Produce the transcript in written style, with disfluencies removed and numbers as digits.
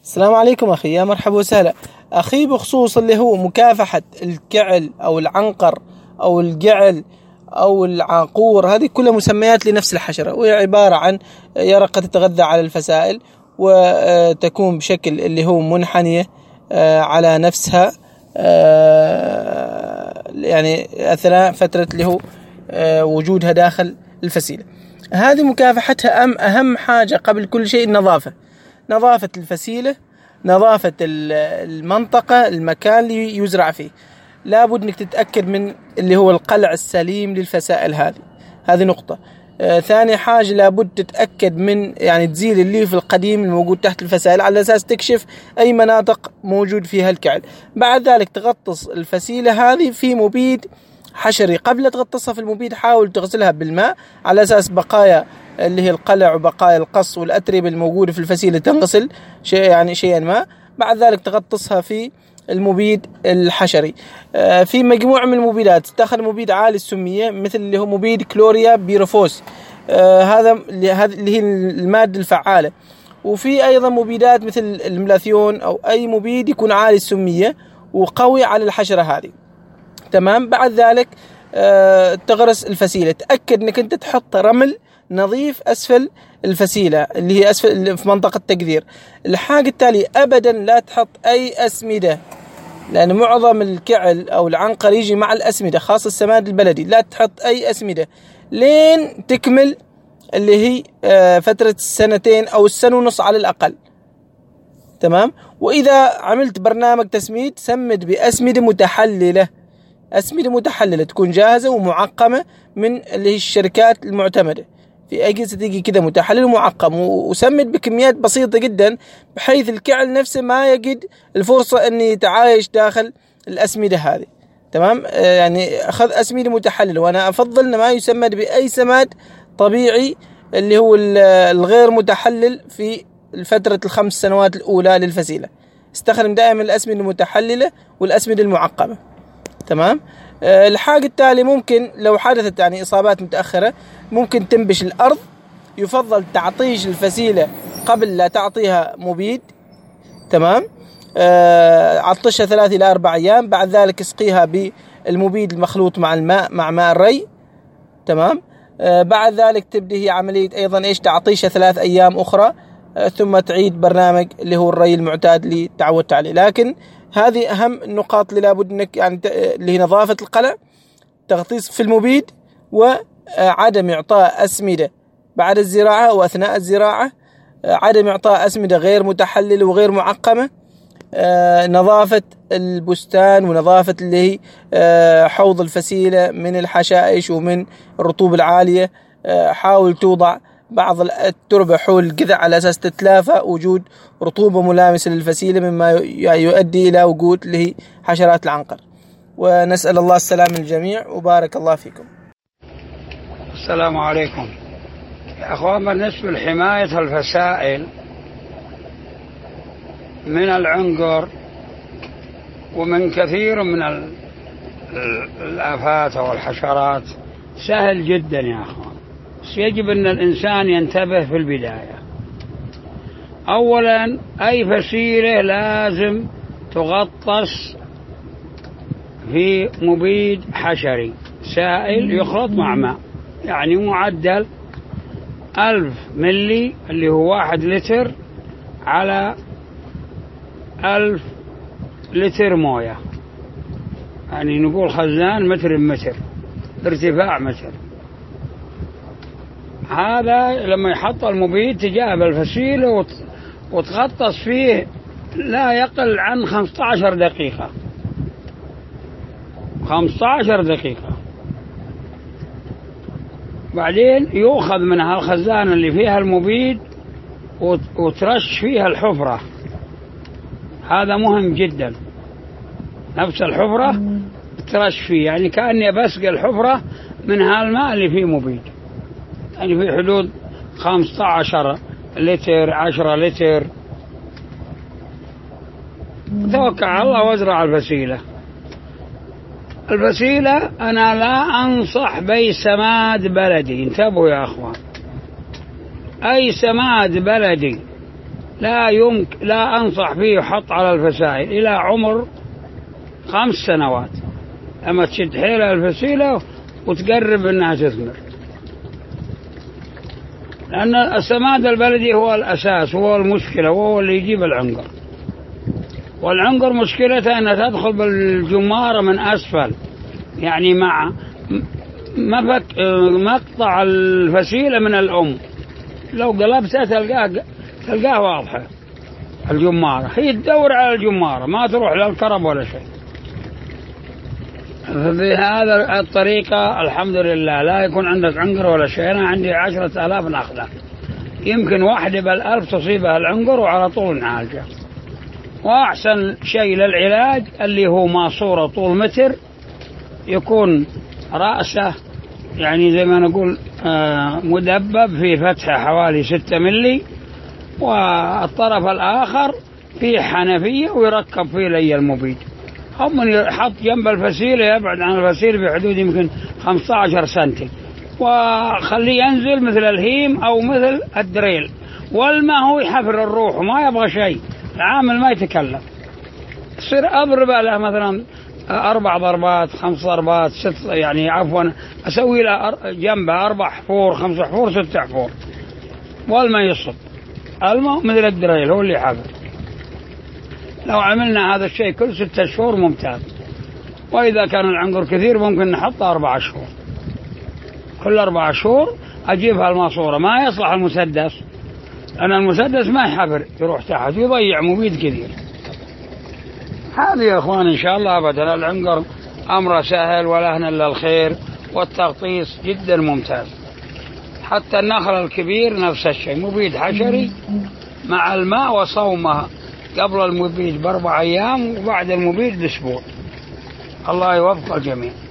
السلام عليكم أخي، يا مرحبا وسهلا أخي. بخصوص اللي هو مكافحة الكعل أو العنقر أو الجعل أو العاقور، هذه كلها مسميات لنفس الحشرة، وهي عبارة عن يرقة تتغذى على الفسائل وتكون بشكل اللي هو منحنية على نفسها، يعني أثناء فترة اللي هو وجودها داخل الفسيلة. هذه مكافحتها أهم حاجة قبل كل شيء نظافة الفسيلة، نظافة المنطقة، المكان اللي يزرع فيه. لابد انك تتأكد من اللي هو القلع السليم للفسائل. هذه نقطة. ثاني حاجة لابد تتأكد من يعني تزيل الليف القديم الموجود تحت الفسائل على أساس تكشف أي مناطق موجود فيها الكعل. بعد ذلك تغطس الفسيلة هذه في مبيد حشري. قبل لا تغطسها في المبيد حاول تغسلها بالماء على أساس بقايا اللي هي القلع وبقايا القص والأتربة الموجودة في الفسيلة تنغسل شيئا ما. بعد ذلك تغطسها في المبيد الحشري. في مجموعة من المبيدات تستخدم مبيد عالي السمية مثل اللي هو مبيد كلوريا بيروفوس، هذا اللي هي المادة الفعالة. وفي أيضا مبيدات مثل الملاثيون أو أي مبيد يكون عالي السمية وقوي على الحشرة هذه. تمام. بعد ذلك تغرس الفسيلة. تأكد أنك أنت تحط رمل نظيف أسفل الفسيلة اللي هي أسفل في منطقة تقذير. الحاجة التالية أبدا لا تحط أي أسمدة، لأن معظم الكعل أو العنقر يجي مع الأسمدة، خاصة السماد البلدي. لا تحط أي أسمدة لين تكمل اللي هي فترة 2 أو 1.5 سنة على الأقل. تمام. وإذا عملت برنامج تسميد سمد بأسمدة متحللة، أسمدة متحللة تكون جاهزة ومعقمة من اللي هي الشركات المعتمدة. في أجهزة تيجي كده متحلل ومعقم، وسمد بكميات بسيطة جدا بحيث الكعل نفسه ما يجد الفرصة أن يتعايش داخل الأسمدة هذه. تمام. يعني أخذ أسمدة متحللة، وأنا أفضل ما يسمد بأي سماد طبيعي اللي هو الغير متحلل في فترة 5 سنوات الأولى للفسيلة. استخدم دائما الأسمدة المتحللة والأسمدة المعقمة. تمام. الحاجة التالي ممكن لو حدثت يعني إصابات متأخرة ممكن تنبش الأرض. يفضل تعطيش الفسيلة قبل لا تعطيها مبيد. تمام. عطشها 3 إلى 4 أيام. بعد ذلك اسقيها بالمبيد المخلوط مع الماء مع ماء الري. تمام. بعد ذلك تبدأ هي عملية أيضا تعطيشها 3 أيام أخرى، ثم تعيد برنامج اللي هو الري المعتاد اللي تعودت عليه. لكن هذه أهم النقاط اللي لابد أنك يعني اللي هي نظافة القلع، تغطيس في المبيد، وعدم إعطاء أسمدة بعد الزراعة وأثناء الزراعة، عدم إعطاء أسمدة غير متحللة وغير معقمة، نظافة البستان ونظافة اللي هي حوض الفسيلة من الحشائش ومن الرطوبة العالية. حاول توضع بعض التربة حول الجذع على أساس تتلافى وجود رطوبة ملامسة للفسيلة مما يؤدي إلى وجود اللي هي حشرات العنقر. ونسأل الله السلامة للجميع وبارك الله فيكم. السلام عليكم يا أخوان. بالنسبة لحماية الفسائل من العنقر ومن كثير من الآفات والحشرات سهل جدا يا أخوان، بس يجب أن الإنسان ينتبه في البداية. أولا أي فسيلة لازم تغطس في مبيد حشري سائل يخلط مع ماء، يعني معدل 1000 ملي اللي هو 1 لتر على 1000 لتر موية، يعني نقول خزان متر بمتر، ارتفاع متر. هذا لما يحط المبيد تجاه الفسيلة وتغطس فيه لا يقل عن 15 دقيقة. 15 دقيقة. بعدين يؤخذ من هالخزانة اللي فيها المبيد وترش فيها الحفرة. هذا مهم جدا. نفس الحفرة ترش فيه، يعني كأني بسقي الحفرة من هالماء اللي فيه مبيد، يعني في حدود 15 لتر 10 لتر. توكل على الله وازرع الفسيلة. الفسيلة أنا لا أنصح بأي سماد بلدي. انتبهوا يا أخوان، أي سماد بلدي لا أنصح فيه يحط على الفسائل إلى عمر 5 سنوات. أما تشد حيلها الفسيلة وتقرب أنها تثمر، لأن السماد البلدي هو الأساس، هو المشكلة، وهو اللي يجيب العنقر. والعنقر مشكلته أنها تدخل بالجمارة من أسفل، يعني مع مقطع الفسيلة من الأم، لو قلبتها تلقاه واضحة. الجمارة هي تدور على الجمارة، ما تروح للكرب ولا شيء. بهذا الطريقة الحمد لله لا يكون عندك عنقر ولا شيء. أنا عندي 10,000 نخلة، يمكن واحدة بال1000 تصيبها العنقر وعلى طول نعالجه. وأحسن شيء للعلاج اللي هو ماسورة طول متر، يكون رأسه يعني زي ما نقول مدبب في فتحة حوالي 6 ملي، والطرف الآخر فيه حنفية ويركب فيه لي المبيد. هم من يحط جنب الفسيلة يبعد عن الفسيلة بحدود يمكن 15 سنتي، وخليه ينزل مثل الهيم أو مثل الدريل، والماء هو يحفر الروح وما يبغى شيء، العامل ما يتكلم. يصير أضرب له مثلا 4 ضربات 5 ضربات 6، يعني عفوا أسوي له جنبه 4 حفور 5 حفور 6 حفور، والماء يصب. الماء مثل الدريل هو اللي يحفر. لو عملنا هذا الشيء كل 6 شهور ممتاز. وإذا كان العنقر كثير ممكن نحط 4 شهور، كل 4 شهور أجيبها الماسورة. ما يصلح المسدس، لأن المسدس ما يحفر، يروح تحت يضيع مبيد كثير. هذه يا أخوان إن شاء الله أبدا العنقر أمره سهل ولا هن إلا الخير، والتغطيس جدا ممتاز. حتى النخل الكبير نفس الشيء، مبيد حشري مع الماء وصومها قبل المبيد ب4 أيام وبعد المبيد بأسبوع. الله يوفق الجميع.